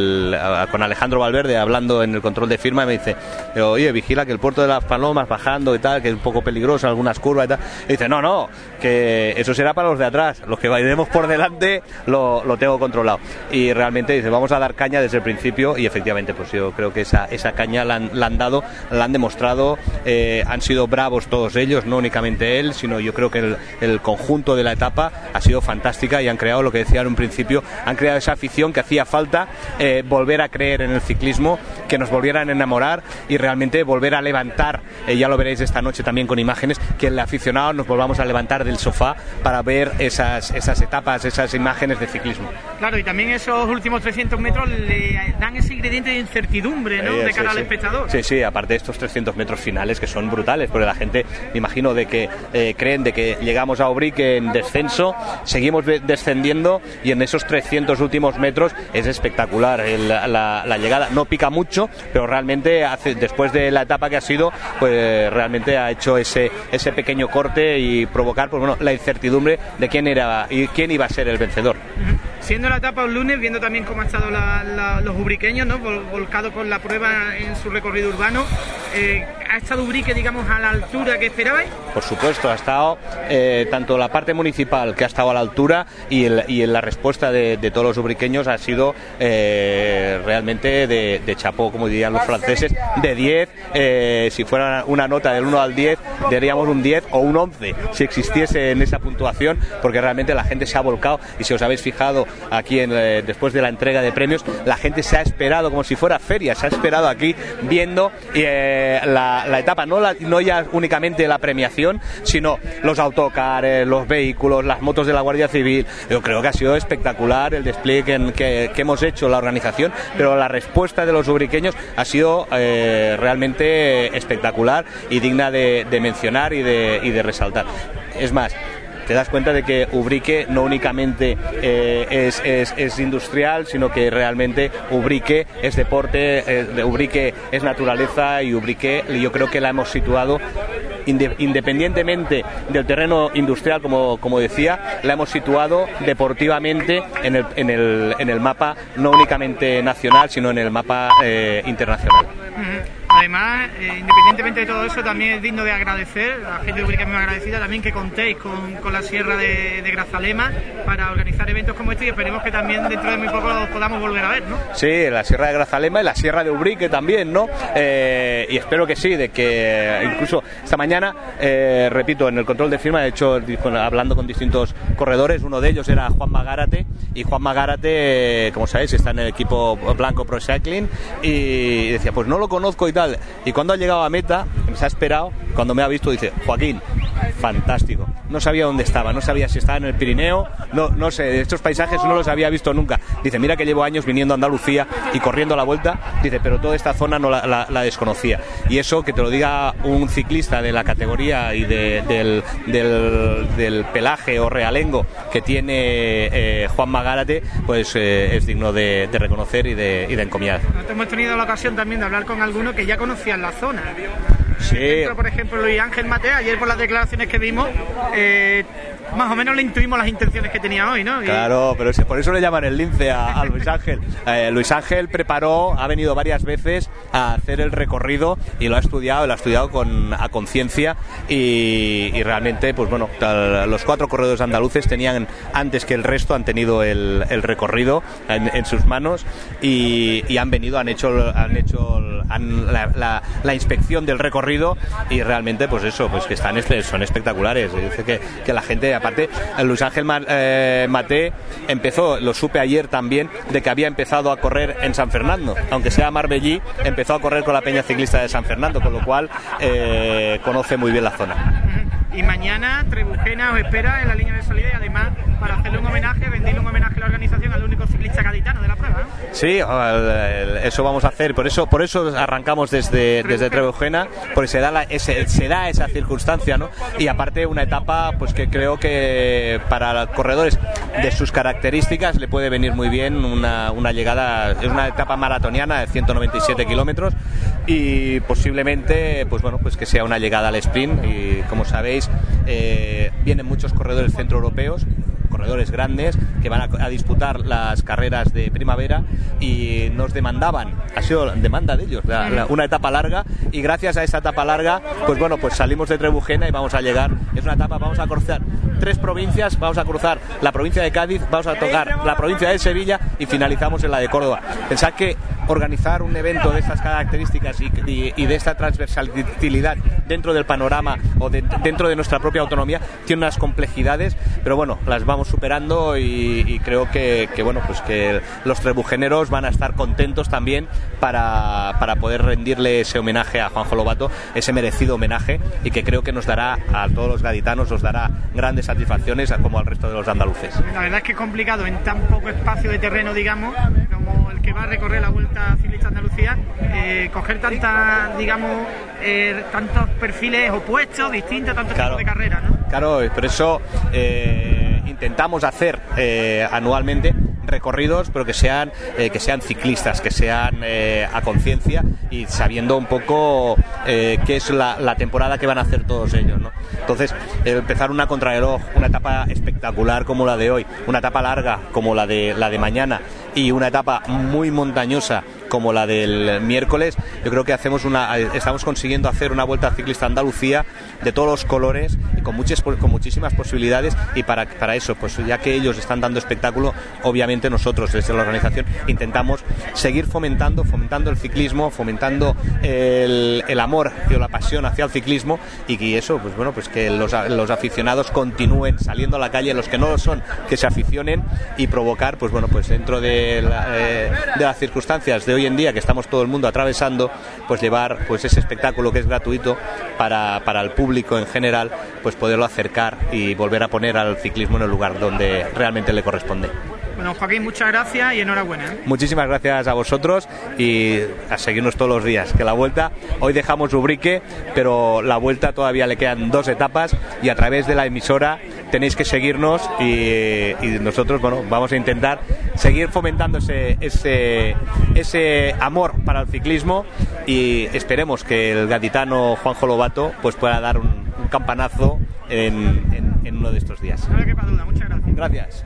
con Alejandro Valverde hablando en el control de firma, me dice, oye, vigila que el puerto de las Palomas bajando y tal, que es un poco peligroso, algunas curvas y tal, y dice, no, que eso será para los de atrás, los que vayamos por delante lo tengo controlado, y realmente dice, vamos a dar caña desde el principio, y efectivamente pues yo creo que esa caña la han dado, la han demostrado, han sido bravos gallegos todos ellos, no únicamente él, sino yo creo que el conjunto de la etapa ha sido fantástica y han creado lo que decía en un principio, han creado esa afición que hacía falta, volver a creer en el ciclismo, que nos volvieran a enamorar y realmente volver a levantar, ya lo veréis esta noche también con imágenes, que el aficionado nos volvamos a levantar del sofá para ver esas etapas, esas imágenes de ciclismo. Claro, y también esos últimos 300 metros le dan ese ingrediente de incertidumbre, ¿no? De cara al espectador. Sí, aparte de estos 300 metros finales que son brutales, porque la gente, me imagino, de que creen de que llegamos a Ubrique en descenso, seguimos descendiendo y en esos 300 últimos metros es espectacular. La llegada no pica mucho, pero realmente después de la etapa que ha sido, pues realmente ha hecho ese pequeño corte y provocar, pues bueno, la incertidumbre de quién iba a ser el vencedor. Siendo la etapa un lunes, viendo también cómo han estado los ubriqueños, ¿no? Volcados con la prueba en su recorrido urbano, ¿ha estado Ubrique, digamos, a la altura que esperabais? Por supuesto, ha estado tanto la parte municipal, que ha estado a la altura, y en la respuesta de todos los ubriqueños ha sido realmente de chapó, como dirían los franceses, de 10. Si fuera una nota del 1 al 10, daríamos un 10 o un 11 si existiese en esa puntuación, porque realmente la gente se ha volcado, y si os habéis fijado aquí después de la entrega de premios, la gente se ha esperado como si fuera feria, se ha esperado aquí viendo la etapa, no ya únicamente la premiación, sino los autocares, los vehículos, las motos de la Guardia Civil. Yo creo que ha sido espectacular el despliegue que hemos hecho la organización, pero la respuesta de los ubriqueños ha sido realmente espectacular y digna de mencionar y de resaltar. Es más, te das cuenta de que Ubrique no únicamente es industrial, sino que realmente Ubrique es deporte, Ubrique es naturaleza, y Ubrique yo creo que la hemos situado, independientemente del terreno industrial, como decía, la hemos situado deportivamente en el mapa no únicamente nacional, sino en el mapa internacional. Además, independientemente de todo eso, también es digno de agradecer, la gente de Ubrique es muy agradecida también que contéis con la Sierra de Grazalema para organizar eventos como este, y esperemos que también dentro de muy poco los podamos volver a ver, ¿no? Sí, la Sierra de Grazalema y la Sierra de Ubrique también, ¿no? Y espero que sí, de que incluso esta mañana, repito, en el control de firma, de hecho, hablando con distintos corredores, uno de ellos era Juan Magárate, y Juan Magárate, como sabéis, está en el equipo Blanco Pro Cycling, y decía, pues no lo conozco y tal. Y cuando ha llegado a meta, se ha esperado, cuando me ha visto, dice, Joaquín, fantástico. No sabía dónde estaba, no sabía si estaba en el Pirineo, no sé, estos paisajes no los había visto nunca. Dice, mira que llevo años viniendo a Andalucía y corriendo a la vuelta, dice, pero toda esta zona no la desconocía. Y eso, que te lo diga un ciclista de la categoría y del pelaje o realengo que tiene Juan Magárate, pues es digno de reconocer y de encomiar. Hemos tenido la ocasión también de hablar con algunos que ya conocían la zona. Sí. Por ejemplo, Luis Ángel Mate, ayer por las declaraciones que vimos, más o menos le intuimos las intenciones que tenía hoy, ¿no? Claro, pero por eso le llaman el lince a Luis Ángel. Luis Ángel ha venido varias veces a hacer el recorrido y lo ha estudiado a conciencia, y realmente, pues bueno, los 4 corredores andaluces tenían, antes que el resto, han tenido el recorrido en sus manos, y han venido, han hecho la inspección del recorrido, y realmente, pues eso, pues que son espectaculares. Dice que la gente, aparte, Luis Ángel Mate empezó, lo supe ayer también, de que había empezado a correr en San Fernando, aunque sea Marbellí, empezó a correr con la Peña Ciclista de San Fernando, con lo cual conoce muy bien la zona. Y mañana Trebujena os espera en la línea de salida, y además para hacerle un homenaje, rendirle un homenaje a la organización al único ciclista gaditano de la prueba, ¿no? Sí, eso vamos a hacer, por eso arrancamos desde Trebujena, porque se da esa circunstancia, ¿no? Y aparte una etapa, pues que creo que para corredores de sus características le puede venir muy bien una llegada, es una etapa maratoniana de 197 kilómetros, y posiblemente, pues bueno, pues que sea una llegada al sprint, y como sabéis, vienen muchos corredores centroeuropeos, corredores grandes que van a disputar las carreras de primavera, y nos demandaban, ha sido demanda de ellos, una etapa larga, y gracias a esa etapa larga, pues bueno, pues salimos de Trebujena y vamos a llegar, es una etapa, vamos a cruzar 3 provincias, vamos a cruzar la provincia de Cádiz, vamos a tocar la provincia de Sevilla y finalizamos en la de Córdoba. Pensad que organizar un evento de estas características y de esta transversalidad dentro del panorama o dentro de nuestra propia autonomía tiene unas complejidades, pero bueno, las vamos superando y creo que bueno, pues que los trebujeneros van a estar contentos también para poder rendirle ese homenaje a Juanjo Lobato, ese merecido homenaje, y que creo que nos dará a todos los gaditanos, nos dará grandes satisfacciones como al resto de los andaluces. La verdad es que es complicado en tan poco espacio de terreno, digamos, como el que va a recorrer la Vuelta Ciclista Andalucía, coger tantos perfiles opuestos, distintos, tantos tipos de carreras, ¿no? Claro, por eso intentamos hacer anualmente recorridos, pero que sean ciclistas, que sean a conciencia y sabiendo un poco qué es la temporada que van a hacer todos ellos, ¿no? Entonces, empezar una contrarreloj, una etapa espectacular como la de hoy, una etapa larga como la de mañana y una etapa muy montañosa como la del miércoles, yo creo que estamos consiguiendo hacer una Vuelta Ciclista Andalucía de todos los colores y con muchísimas posibilidades, y para eso, pues ya que ellos están dando espectáculo, obviamente nosotros desde la organización intentamos seguir fomentando el ciclismo, fomentando el amor y la pasión hacia el ciclismo, y que eso, pues bueno, pues que los aficionados continúen saliendo a la calle, los que no lo son, que se aficionen, y provocar, pues bueno, pues dentro de las circunstancias de hoy en día que estamos todo el mundo atravesando, pues llevar pues ese espectáculo que es gratuito para el público en general, pues poderlo acercar y volver a poner al ciclismo en el lugar donde realmente le corresponde. Bueno, Joaquín, muchas gracias y enhorabuena. Muchísimas gracias a vosotros y a seguirnos todos los días, que la Vuelta, hoy dejamos Ubrique, pero la Vuelta todavía le quedan 2 etapas y a través de la emisora tenéis que seguirnos y nosotros, bueno, vamos a intentar seguir fomentando ese amor para el ciclismo, y esperemos que el gaditano Juanjo Lobato pues pueda dar un campanazo en uno de estos días. No le quepa duda, muchas gracias. Gracias.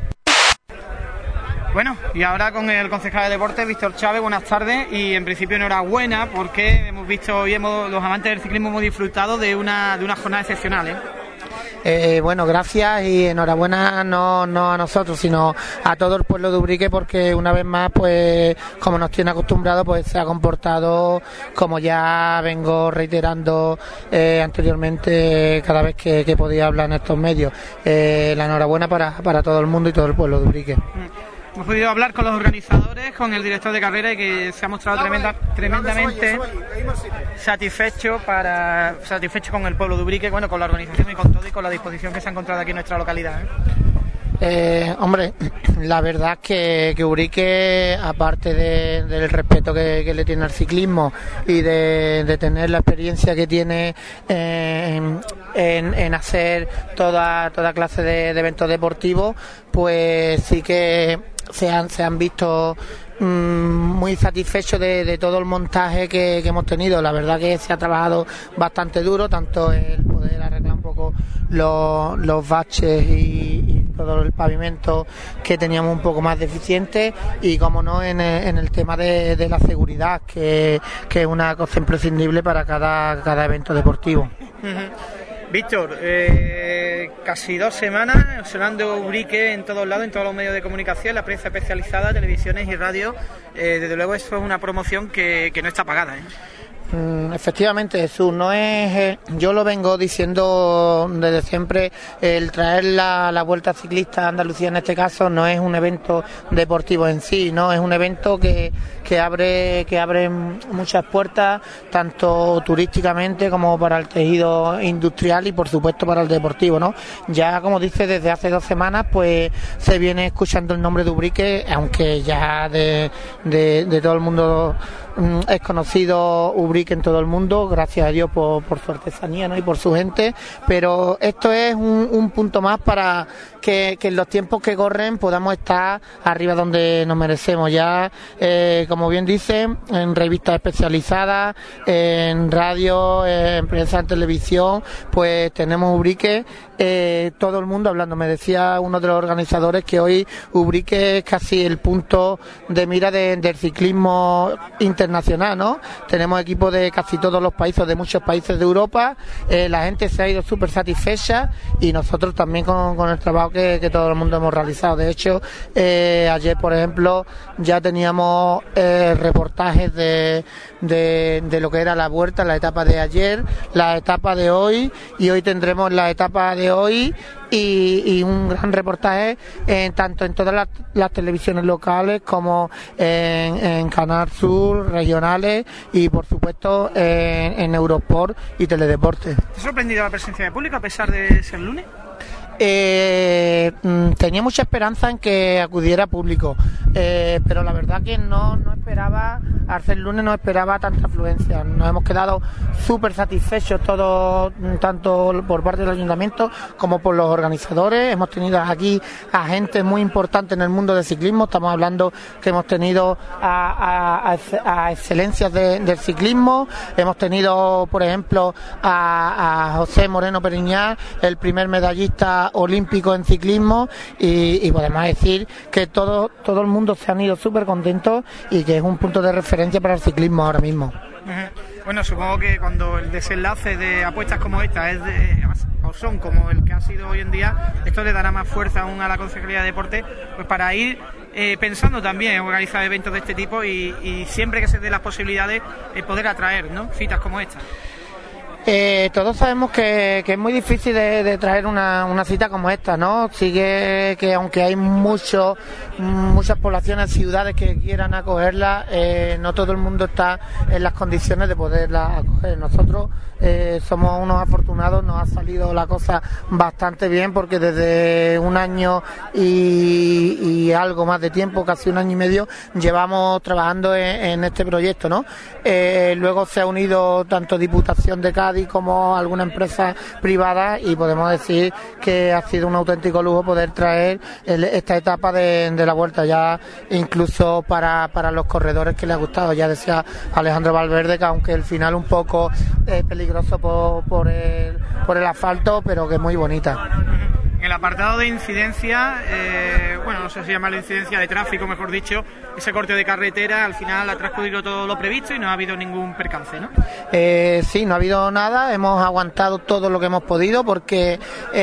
Bueno, y ahora con el concejal de Deportes, Víctor Chávez, buenas tardes, y en principio enhorabuena porque hemos visto hoy los amantes del ciclismo hemos disfrutado de una jornada excepcional, Bueno, gracias y enhorabuena no a nosotros, sino a todo el pueblo de Ubrique, porque una vez más, pues como nos tiene acostumbrado, pues se ha comportado como ya vengo reiterando anteriormente cada vez que podía hablar en estos medios. La enhorabuena para todo el mundo y todo el pueblo de Ubrique. Hemos podido hablar con los organizadores, con el director de carrera, y que se ha mostrado tremendamente satisfecho con el pueblo de Ubrique, bueno, con la organización y con todo, y con la disposición que se ha encontrado aquí en nuestra localidad. Hombre, la verdad es que Ubrique, aparte del respeto que le tiene al ciclismo y de tener la experiencia que tiene en hacer toda clase de eventos deportivos, pues sí que se han visto muy satisfechos de todo el montaje que hemos tenido. La verdad que se ha trabajado bastante duro, tanto el poder arreglar un poco los baches y todo el pavimento que teníamos un poco más deficiente, y como no en el tema de la seguridad, que es una cosa imprescindible para cada evento deportivo. Víctor, casi 2 semanas sonando Ubrique en todos lados, en todos los medios de comunicación, la prensa especializada, televisiones y radio. Desde luego eso es una promoción que no está pagada, Efectivamente, Jesús, no es, yo lo vengo diciendo desde siempre, el traer la Vuelta Ciclista a Andalucía en este caso no es un evento deportivo en sí, no es un evento que abre muchas puertas, tanto turísticamente como para el tejido industrial y por supuesto para el deportivo, ¿no? Ya, como dice, desde hace 2 semanas pues se viene escuchando el nombre de Ubrique, aunque ya de todo el mundo es conocido Ubrique en todo el mundo, gracias a Dios por su artesanía, ¿no? Y por su gente, pero esto es un punto más para que en los tiempos que corren podamos estar arriba donde nos merecemos. Ya, como bien dicen, en revistas especializadas, en radio, en prensa, en televisión, pues tenemos Ubrique, todo el mundo hablando. Me decía uno de los organizadores que hoy Ubrique es casi el punto de mira del ciclismo internacional internacional, ¿no? Tenemos equipos de casi todos los países, de muchos países de Europa, la gente se ha ido súper satisfecha y nosotros también con el trabajo que todo el mundo hemos realizado. De hecho, ayer, por ejemplo, ya teníamos reportajes de lo que era la vuelta, la etapa de ayer, la etapa de hoy, y hoy tendremos la etapa de hoy y un gran reportaje tanto en todas las televisiones locales como en Canal Sur, regionales y por supuesto en Eurosport y Teledeporte. ¿Te ha sorprendido la presencia de público a pesar de ser lunes? Tenía mucha esperanza en que acudiera público, pero la verdad que no esperaba, al ser lunes no esperaba tanta afluencia. Nos hemos quedado súper satisfechos todos, tanto por parte del ayuntamiento como por los organizadores. Hemos tenido aquí a gente muy importante en el mundo del ciclismo. Estamos hablando que hemos tenido a excelencias del ciclismo. Hemos tenido, por ejemplo, a José Moreno Periñá, el primer medallista olímpico en ciclismo, y podemos decir que todo el mundo se han ido súper contentos y que es un punto de referencia para el ciclismo ahora mismo. Bueno, supongo que cuando el desenlace de apuestas como esta o son como el que ha sido hoy en día, esto le dará más fuerza aún a la Concejalía de Deporte, pues para ir pensando también en organizar eventos de este tipo y siempre que se den las posibilidades poder atraer, ¿no?, citas como esta. Todos sabemos que es muy difícil de traer una cita como esta, ¿no? Sigue que aunque hay muchas poblaciones, ciudades que quieran acogerla, no todo el mundo está en las condiciones de poderla acoger. Nosotros somos unos afortunados, nos ha salido la cosa bastante bien porque desde un año y algo más de tiempo, casi un año y medio, llevamos trabajando en este proyecto, ¿no? Luego se ha unido tanto Diputación de Cádiz como alguna empresa privada y podemos decir que ha sido un auténtico lujo poder traer esta etapa de la vuelta, ya incluso para los corredores que les ha gustado. Ya decía Alejandro Valverde que aunque el final un poco peligroso por el asfalto, pero que es muy bonita. En el apartado de incidencia, no sé si llamarlo incidencia de tráfico, mejor dicho, ese corte de carretera, al final ha transcurrido todo lo previsto y no ha habido ningún percance, ¿no? Sí, no ha habido nada, hemos aguantado todo lo que hemos podido porque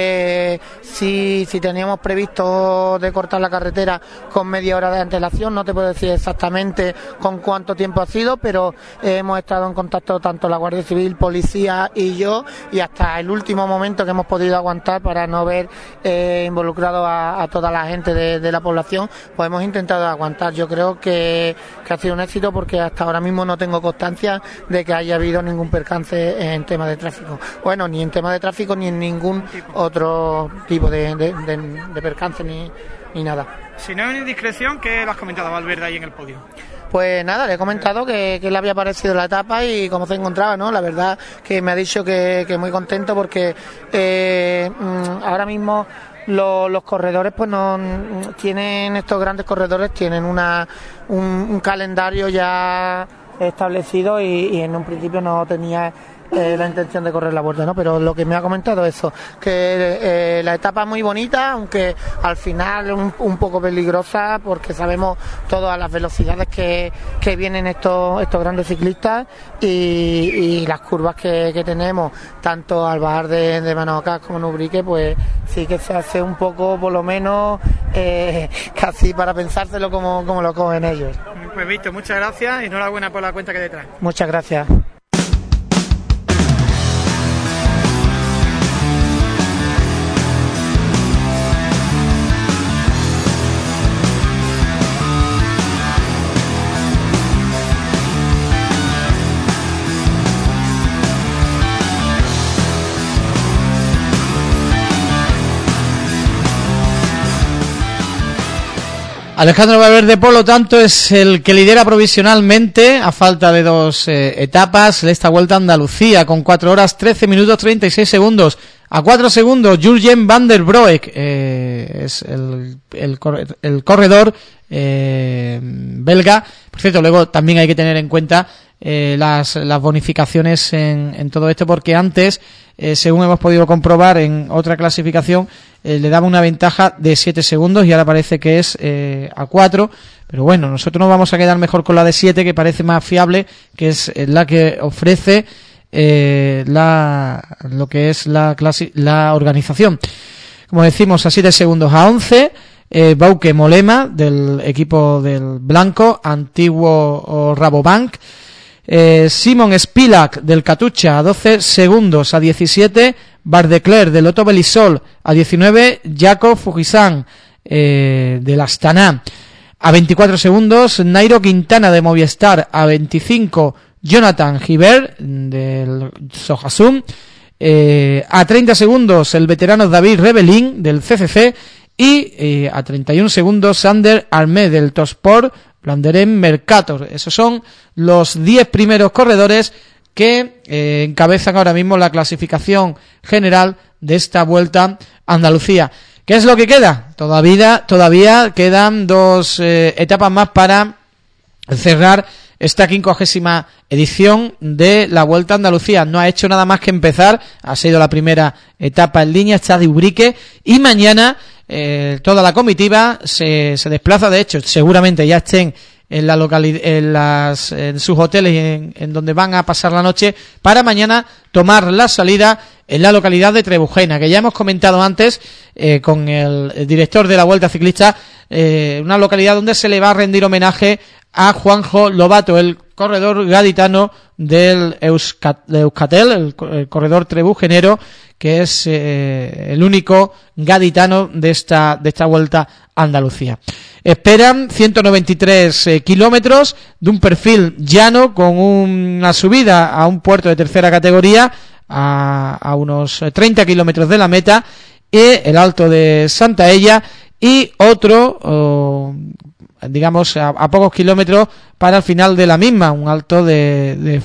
si teníamos previsto de cortar la carretera con media hora de antelación, no te puedo decir exactamente con cuánto tiempo ha sido, pero hemos estado en contacto tanto la Guardia Civil, Policía y yo, y hasta el último momento que hemos podido aguantar para no ver involucrado a toda la gente de la población, pues hemos intentado aguantar. Yo creo que ha sido un éxito porque hasta ahora mismo no tengo constancia de que haya habido ningún percance en tema de tráfico. Bueno, ni en tema de tráfico ni en ningún otro tipo de percance ni nada. Si no hay indiscreción, ¿qué le has comentado a Valverde ahí en el podio? Pues nada, le he comentado que le había parecido la etapa y cómo se encontraba, ¿no? La verdad que me ha dicho que muy contento porque ahora mismo los corredores pues no tienen, estos grandes corredores tienen un calendario ya establecido y en un principio no tenía la intención de correr la vuelta, ¿no? Pero lo que me ha comentado es eso, que la etapa es muy bonita, aunque al final un poco peligrosa porque sabemos todas las velocidades que vienen estos grandes ciclistas y las curvas que tenemos, tanto al bajar de Manacor como en Ubrique, pues sí que se hace un poco, por lo menos, casi para pensárselo como lo cogen ellos. Pues Víctor, muchas gracias y enhorabuena por la cuenta que te traes. Muchas gracias. Alejandro Valverde, por lo tanto, es el que lidera provisionalmente, a falta de dos etapas, esta Vuelta a Andalucía, con 4 horas 13 minutos 36 segundos. A 4 segundos, Jurgen van der Broek, es el corredor belga. Por cierto, luego también hay que tener en cuenta las bonificaciones en todo esto, porque antes, según hemos podido comprobar en otra clasificación, le daba una ventaja de 7 segundos y ahora parece que es a 4, pero bueno, nosotros nos vamos a quedar mejor con la de 7, que parece más fiable, que es la que ofrece lo que es la organización. Como decimos, a 7 segundos a 11, Bauke Mollema del equipo del Blanco, antiguo Rabobank, Simon Spilak del Katusha a 12 segundos a 17, Bardecler del Lotto Belisol a 19, Jakob Fujisan del Astana a 24 segundos, Nairo Quintana de Movistar a 25, Jonathan Gibert del Sohasum, a 30 segundos el veterano David Rebellin del CCC y a 31 segundos Sander Armé del Tosport Blanderen Mercator. Esos son los 10 primeros corredores que encabezan ahora mismo la clasificación general de esta Vuelta a Andalucía. ¿Qué es lo que queda? Todavía quedan 2 etapas más para cerrar esta 50ª edición de la Vuelta a Andalucía. No ha hecho nada más que empezar, ha sido la primera etapa en línea, está de Ubrique, y mañana toda la comitiva se desplaza. De hecho, seguramente ya estén en la localidad, en sus hoteles en donde van a pasar la noche, para mañana tomar la salida en la localidad de Trebujena, que ya hemos comentado antes con el director de la Vuelta Ciclista, una localidad donde se le va a rendir homenaje a Juanjo Lobato, el corredor gaditano del Euskatel, el corredor trebujenero, que es el único gaditano de esta Vuelta a Andalucía. Esperan 193 kilómetros de un perfil llano, con una subida a un puerto de tercera categoría a unos 30 kilómetros de la meta, y el Alto de Santaella, y otro digamos a pocos kilómetros para el final de la misma, un alto el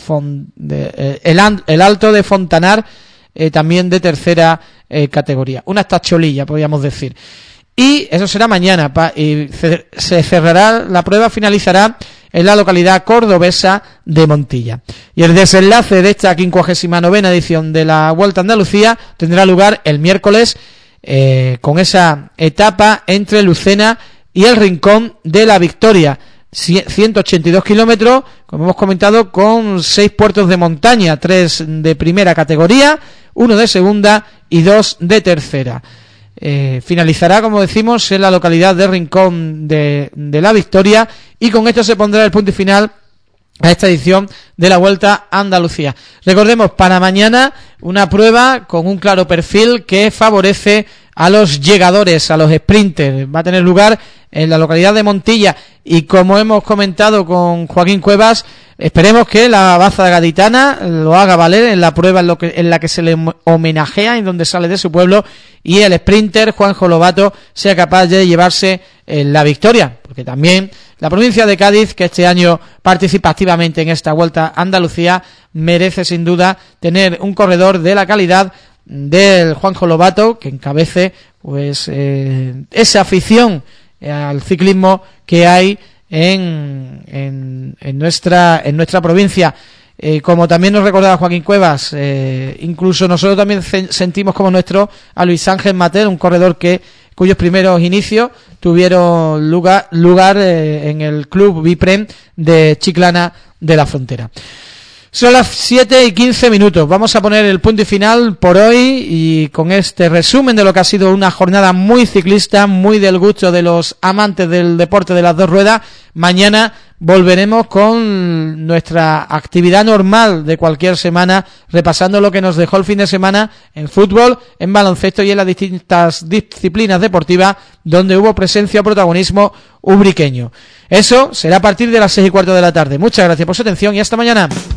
Alto de Fontanar, también de tercera categoría, una tacholilla podríamos decir. Y eso será mañana, y se cerrará, la prueba finalizará en la localidad cordobesa de Montilla. Y el desenlace de esta 59ª edición de la Vuelta a Andalucía tendrá lugar el miércoles, con esa etapa entre Lucena y el Rincón de la Victoria, 182 kilómetros, como hemos comentado, con 6 puertos de montaña, 3 de primera categoría, 1 de segunda y 2 de tercera. Finalizará, como decimos, en la localidad de Rincón de la Victoria, y con esto se pondrá el punto final a esta edición de la Vuelta a Andalucía. Recordemos, para mañana una prueba con un claro perfil que favorece a los llegadores, a los sprinters. Va a tener lugar en la localidad de Montilla, y como hemos comentado con Joaquín Cuevas, esperemos que la baza gaditana lo haga valer en la prueba en la que se le homenajea, en donde sale de su pueblo, y el sprinter Juanjo Lobato sea capaz de llevarse la victoria, porque también la provincia de Cádiz, que este año participa activamente en esta Vuelta a Andalucía, merece sin duda tener un corredor de la calidad del Juanjo Lobato, que encabece pues esa afición al ciclismo que hay en nuestra provincia. Como también nos recordaba Joaquín Cuevas, incluso nosotros también sentimos como nuestro a Luis Ángel Mater, un corredor cuyos primeros inicios tuvieron lugar en el Club Biprem de Chiclana de la Frontera. Son las 7:15. Vamos a poner el punto y final por hoy, y con este resumen de lo que ha sido una jornada muy ciclista, muy del gusto de los amantes del deporte de las dos ruedas. Mañana volveremos con nuestra actividad normal de cualquier semana, repasando lo que nos dejó el fin de semana en fútbol, en baloncesto y en las distintas disciplinas deportivas donde hubo presencia o protagonismo ubriqueño. Eso será a partir de las 6:15 de la tarde. Muchas gracias por su atención y hasta mañana.